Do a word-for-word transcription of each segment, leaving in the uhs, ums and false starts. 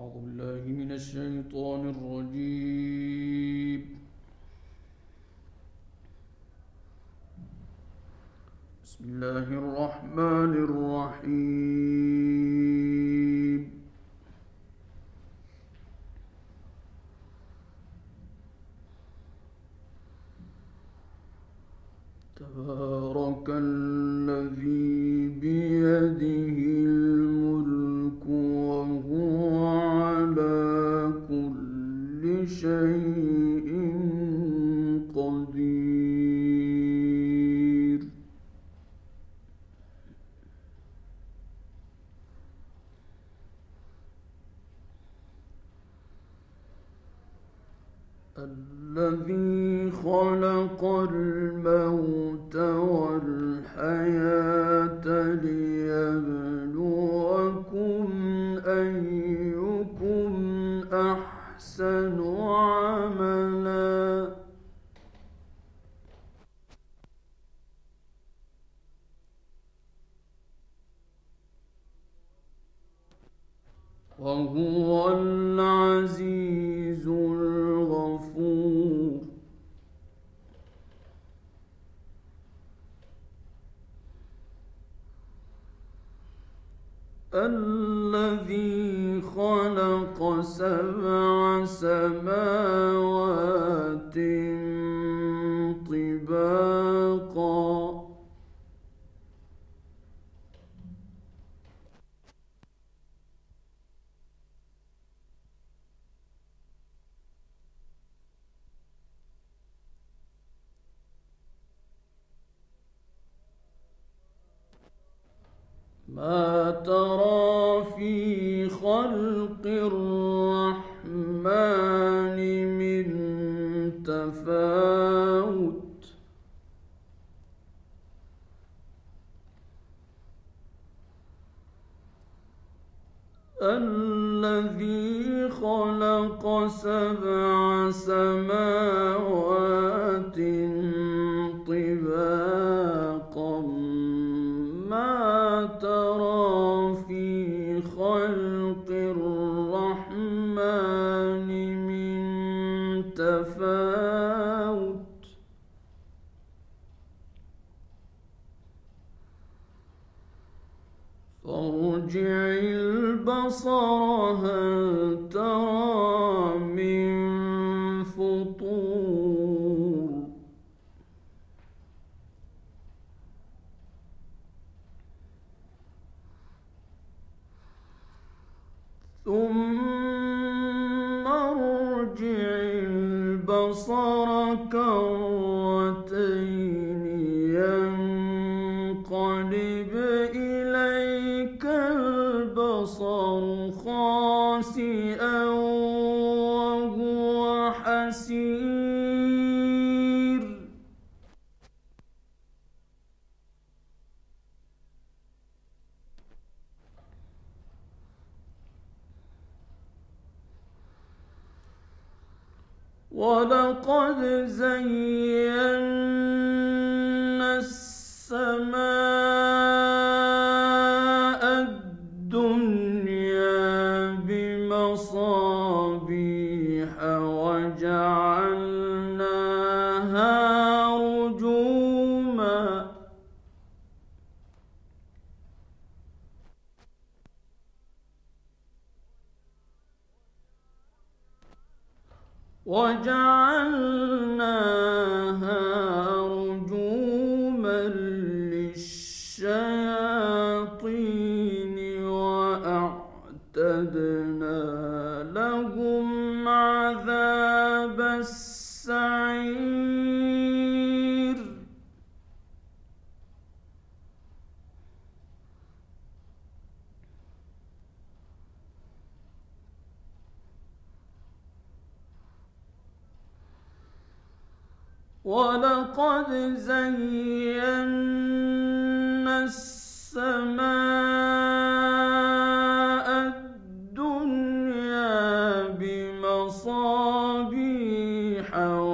أعوذ بالله من الشيطان الرجيم. بسم الله الرحمن الرحيم. تبارك الذي بيده الملك وهو على كل شيء قدير. الذي خلق الموت والحياة ليبلوكم أيكم أحسن عملا وهو العزيز الغفور. الذي خلق سبع سماوات طباقا ما ترى في خلق الرحمن من تفاوت الذي خلق سبع سماوات طباقا ما ترى في خلق الرحمن من تفاوت فارجع البصر هل ترى من فطور ثم ارجع البصر كرتين ينقلب إليك البصر خاسئا وهو حسير ولقد زينا السماء الدنيا بمصابيح وجعلناها رجوما وجعلناها رجوما للشياطين وأعتدنا لهم عذاب السعير ولقد زينا السماء الدنيا بمصابيح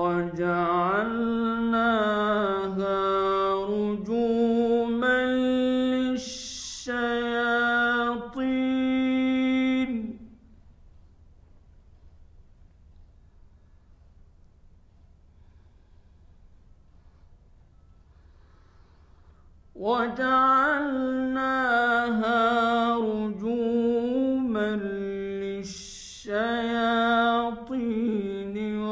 وجعلناها رجوما للشياطين وجعلناها رجوما للشياطين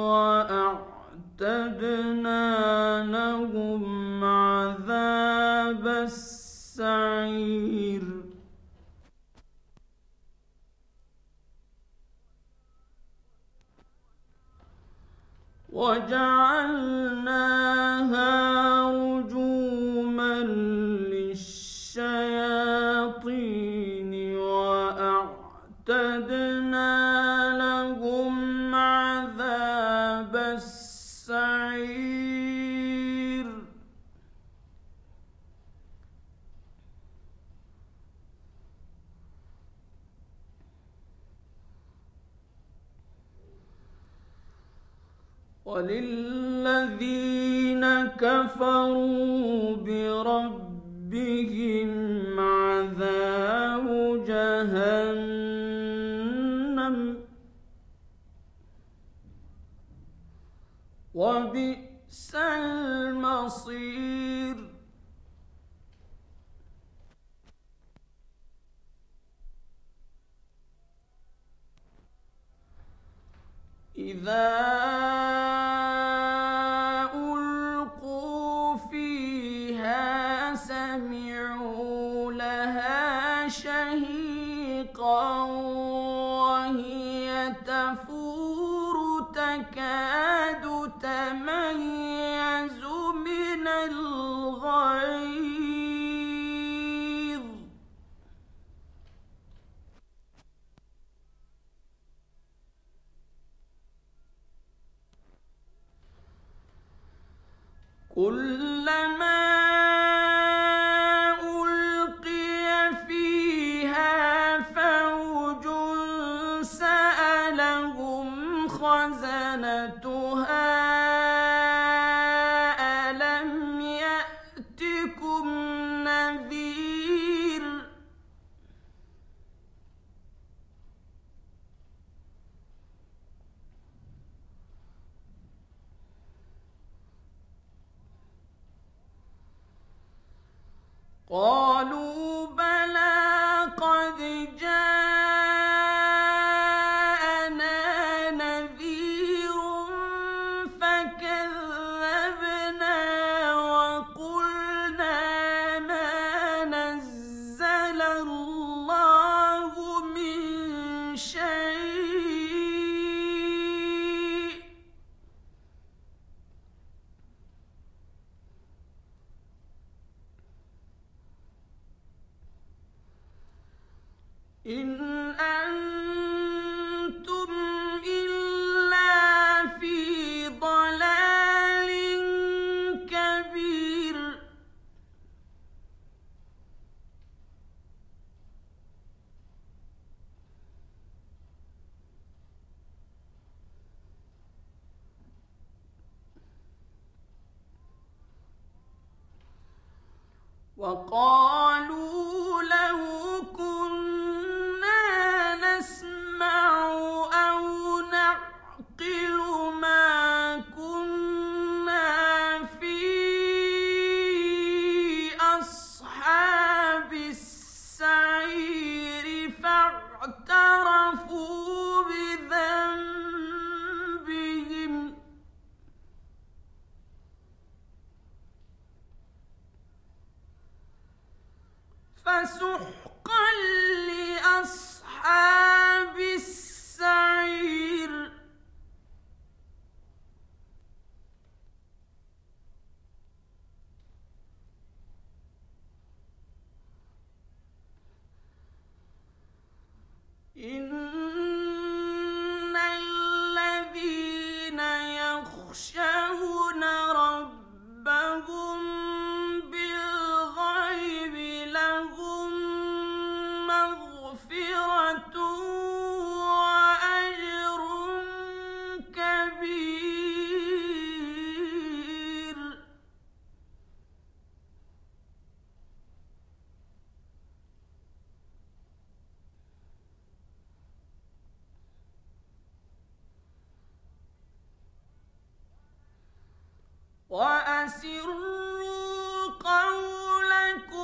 وأعتدنا لهم عذاب السعير وجعلناها رجوما للشياطين وأعتدنا لهم عذاب السعير وللذين كفروا بربهم عذاب جهنم وبئس المصير إذا سمعوا لها شهيقا وهي تفور تكاد تميز من الغيظ كلما خزنتها ألم يأتكم نذير قالوا بلى قد جاءنا نذير فكذبنا وقلنا ما نزل الله من شيء إن أنتم إلا في ضلال كبير وقالوا لو كنا نسمع أو نعقل ما كنا في أصحاب السعير فاعترفوا بذنبهم فسحقا لأصحاب السعير إن الذين يخشون ربهم بالغيب لهم مغفرة وأجر كبير وأسروا قولكم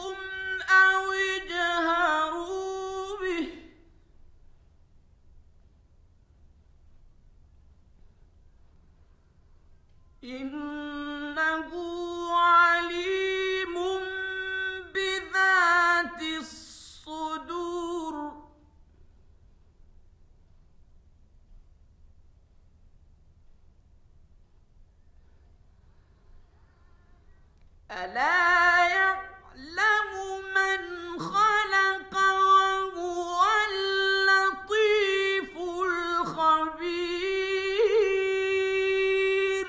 ألا يعلم من خلق وهو اللطيف الخبير.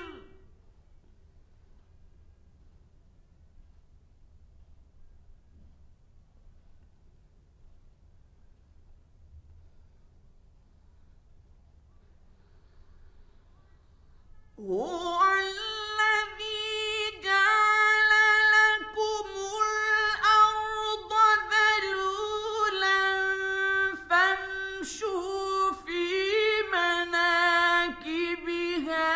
هو الذي جعل لكم الأرض ذلولا فامشوا في مناكبها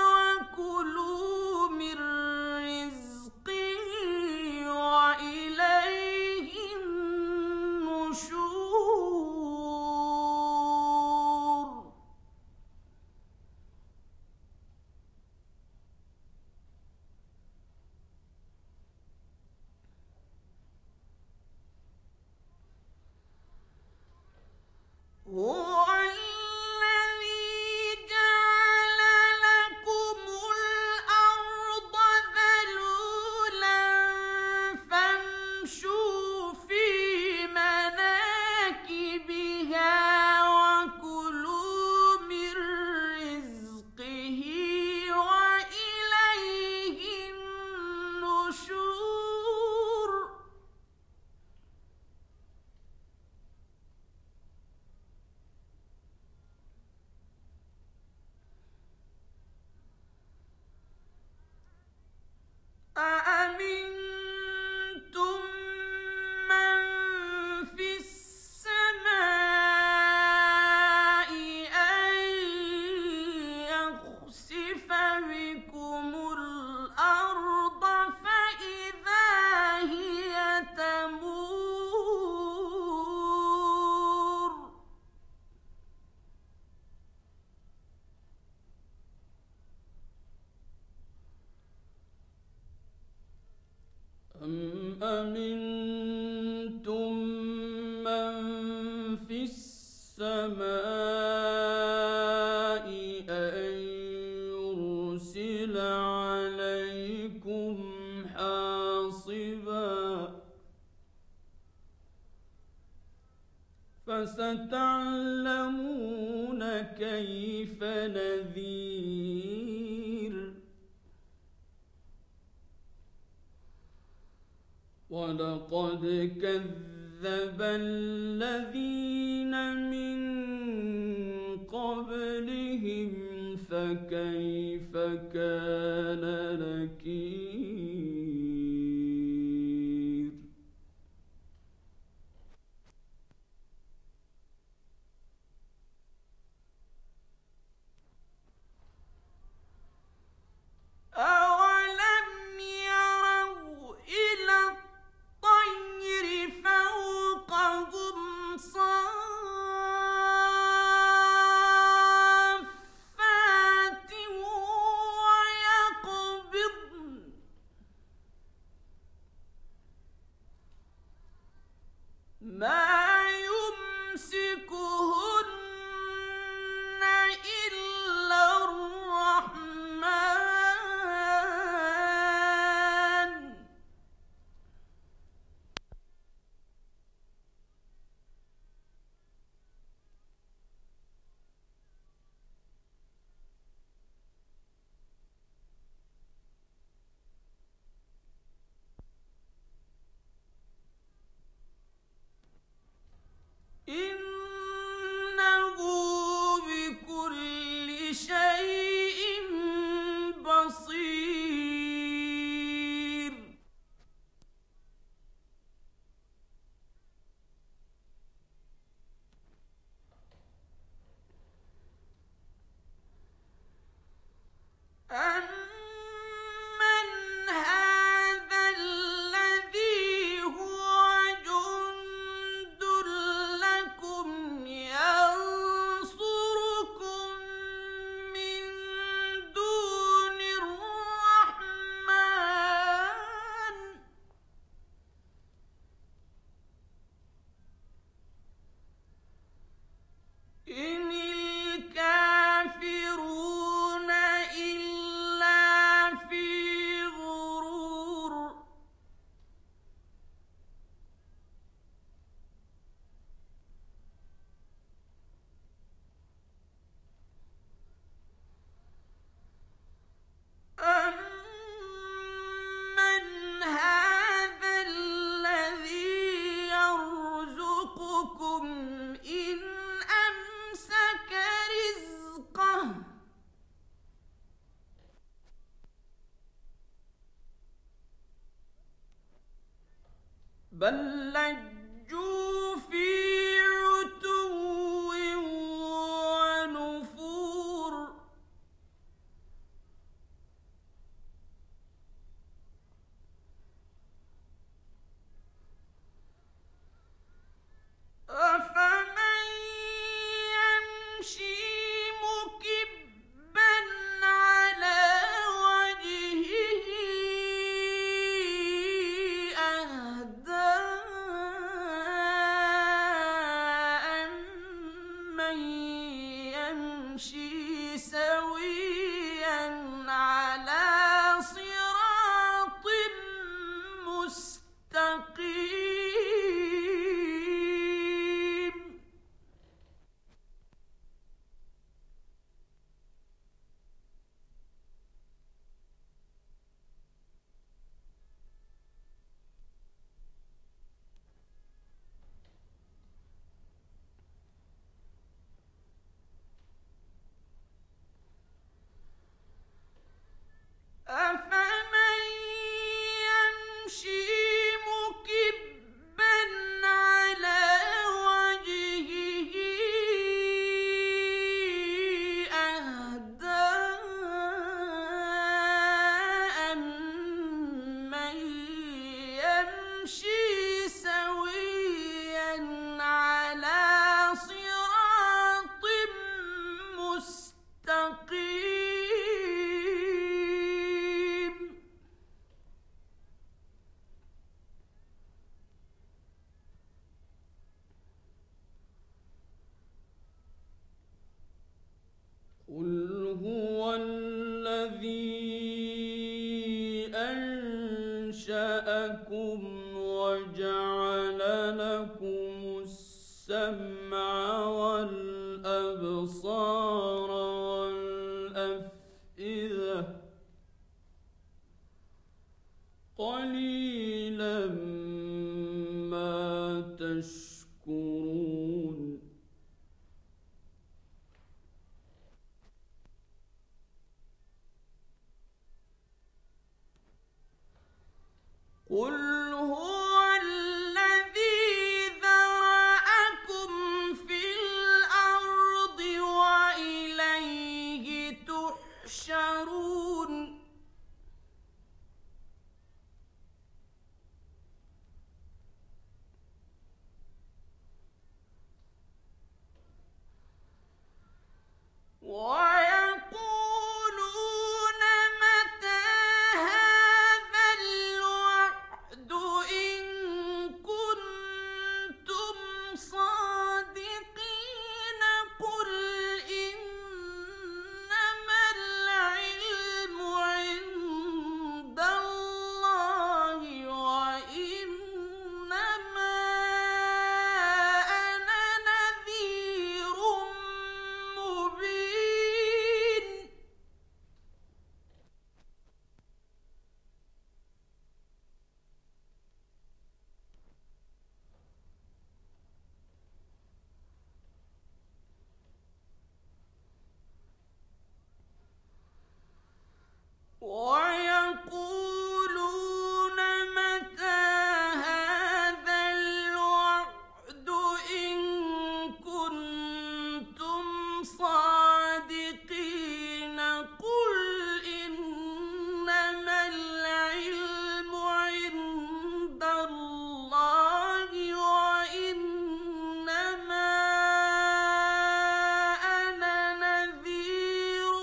وكلوا من رزقه وإليه النشور. هو الذي جعل لكم الأرض ذلولا فامشوا في مناكبها وكلوا من رزقه وإليه النشور. أأمنتم من في السماء أن يخسف بكم الأرض فإذا هي تمور. أم أمنتم من في السماء أن يرسل عليكم حاصبا فستعلمون كيف نذير. ولقد كذب الذين من قبلهم فكيف كان نكير. أولم يروا إلى الطير فوقهم صافات ويقبضن بل لجوا في عتو ونفور أفمن يمشي مكبا على وجهه أهدى أمن يمشي سويا على صراط مستقيم أفمن يمشي مكبا على وجهه أهدى أمن يمشي سويا على صراط مستقيم قل هو الذي أنشأكم وجعل لكم السمع والأبصار والأفئدة قليلا ما تشكرون قل هو الذي ذرأكم في الأرض وإليه تحشرون ويقولون متى هذا الوعد إن كنتم صادقين قل إنما العلم عند الله وإنما أنا نذير مبين ويقولون متى هذا الوعد إن كنتم صادقين قل إنما العلم عند الله وإنما أنا نذير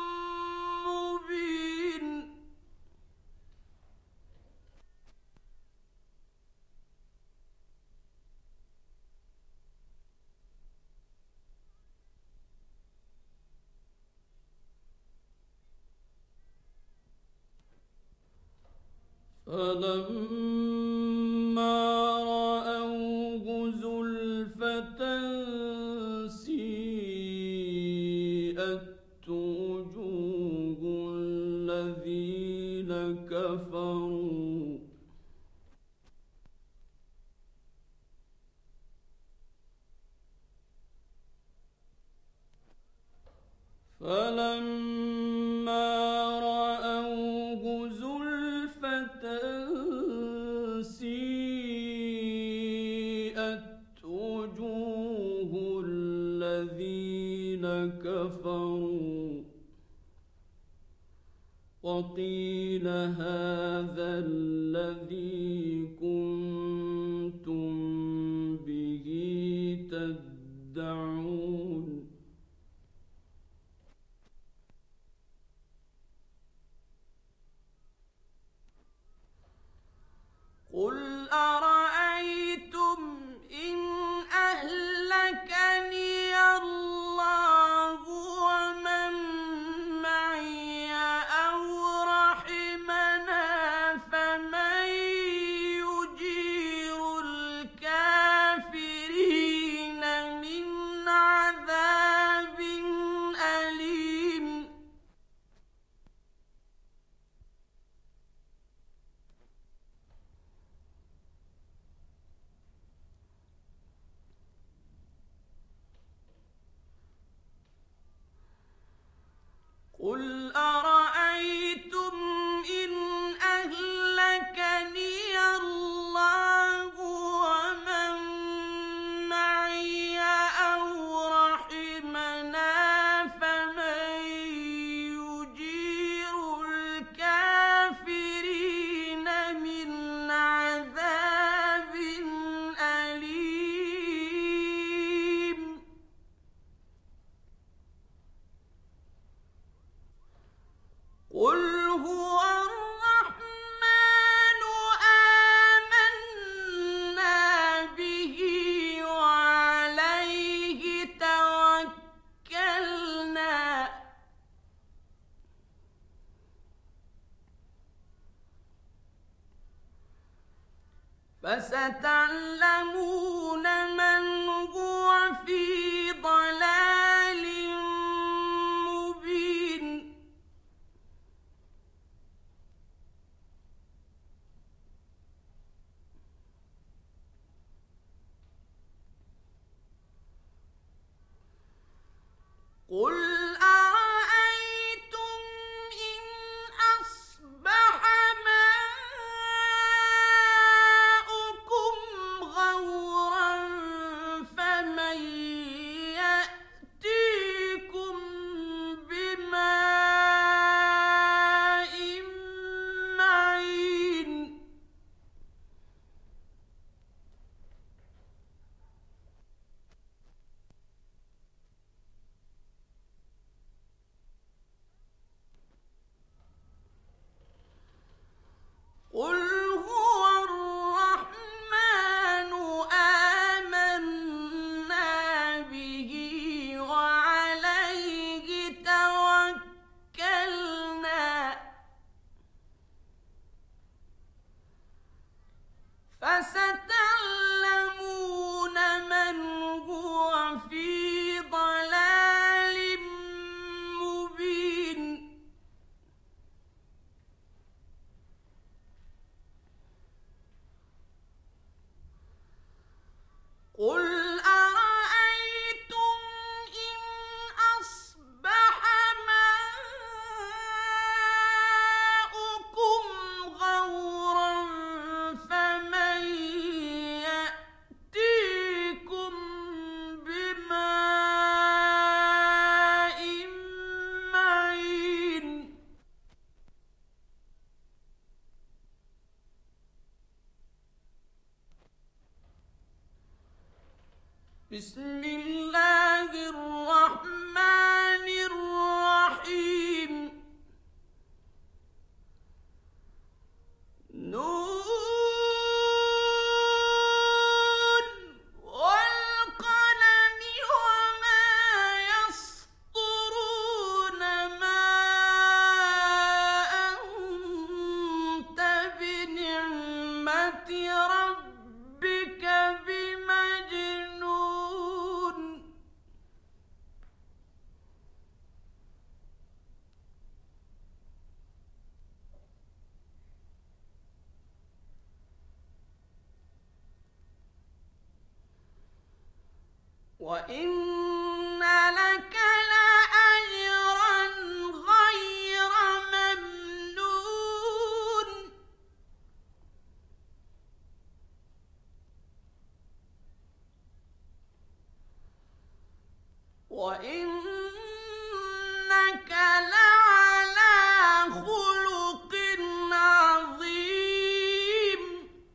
مبين فلما رأوه زلفة سيئت وجوه الذين كفروا فلما رأوه زلفة سيئت وجوه الذين كفروا وقيل هذا الذي كنتم به تدعون قل أرأيتم إن أهلكني الله ومن معي أو رحمنا فمن يجير الكافرين من عذاب أليم قل أرأيتم إن أهلكني الله ومن معي أو رحمنا فمن يجير الكافرين من عذاب أليم قل هو الرحمن آمنا به وعليه توكلنا فستعلمون من هو في ضلال مبين قل أرأيتم إن أصبح ماؤكم غورا فمن يأتيكم بماء معين قل هو الرحمن آمنا به وعليه توكلنا فستعلمون من هو في ضلال مبين قل أرأيتم إن أصبح ماؤكم غورا فمن يأتيكم بماء معين بسم الله الرحمن الرحيم نون والقلم وما يسطرون ما أنت بنعمة ربك بمجنون وإن لك لأجرا غير ممنون وإنك لعلى خلق عظيم.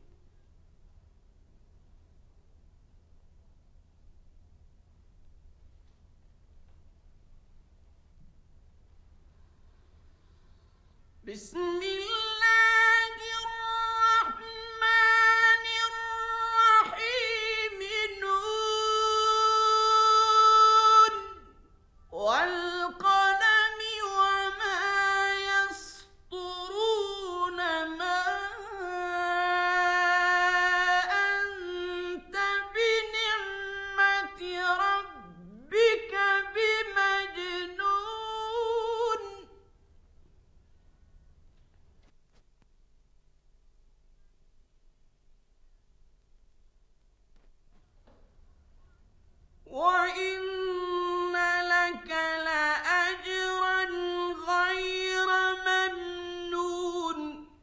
بسم الله الرحمن الرحيم. نون والقلم وما يسطرون. ما أنت بنعمة ربك بمجنون. وإن لك لأجرا غير ممنون.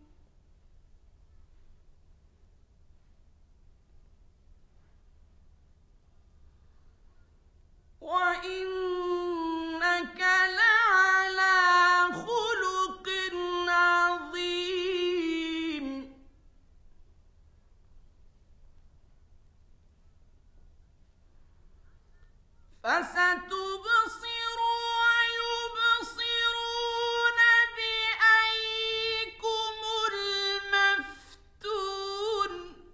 وإنك لعلى خلق عظيم. فستبصر ويبصرون بأيكم المفتون.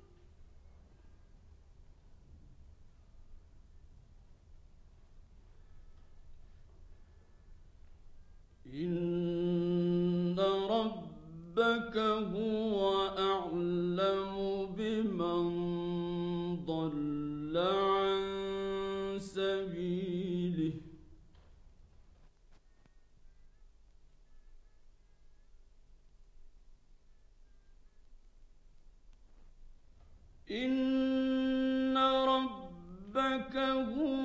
إن ربك هو أعلم بمن ضل عن سبيله. إن ربك هو